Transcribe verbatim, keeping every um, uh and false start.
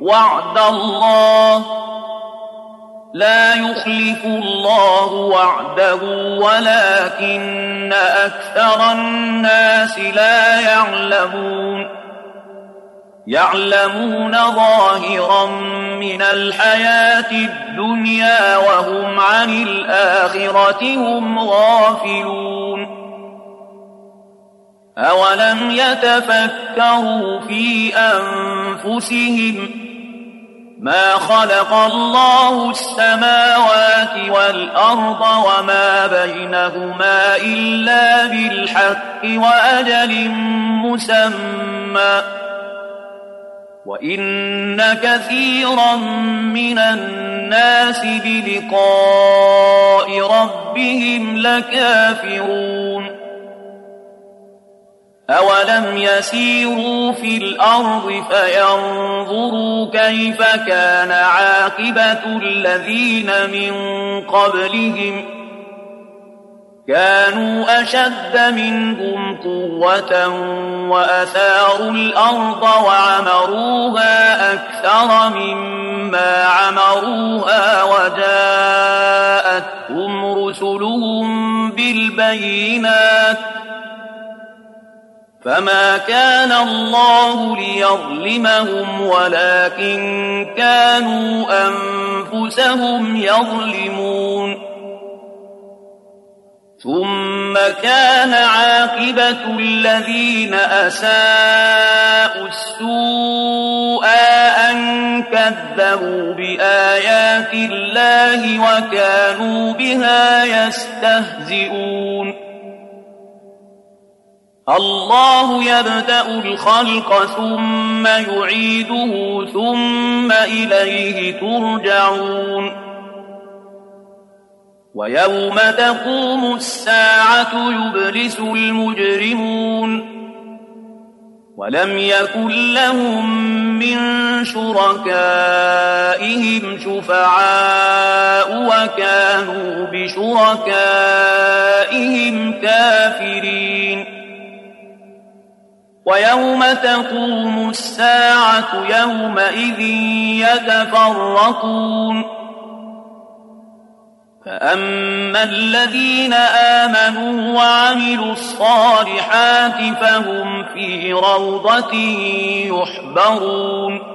وعد الله لا يخلف الله وعده ولكن أكثر الناس لا يعلمون يعلمون ظاهرا من الحياة الدنيا وهم عن الآخرة هم غافلون أولم يتفكروا في أنفسهم ما خلق الله السماوات والأرض وما بينهما إلا بالحق وأجل مسمى وإن كثيرا من الناس بلقاء ربهم لكافرون أولم يسيروا في الأرض فينظروا كيف كان عاقبة الذين من قبلهم كانوا أشد منهم قوة وأثاروا الأرض وعمروها أكثر مما عمروها وجاءتهم رسلهم بالبينات فما كان الله ليظلمهم ولكن كانوا أنفسهم يظلمون ثم كان عاقبة الذين أساءوا السوء أن كذبوا بآيات الله وكانوا بها يستهزئون الله يبدأ الخلق ثم يعيده ثم إليه ترجعون ويوم تقوم الساعة يبلس المجرمون ولم يكن لهم من شركائهم شفعاء وكانوا بشركائهم كافرين ويوم تقوم الساعة يومئذ يتفرقون فأما الذين آمنوا وعملوا الصالحات فهم في روضة يحبرون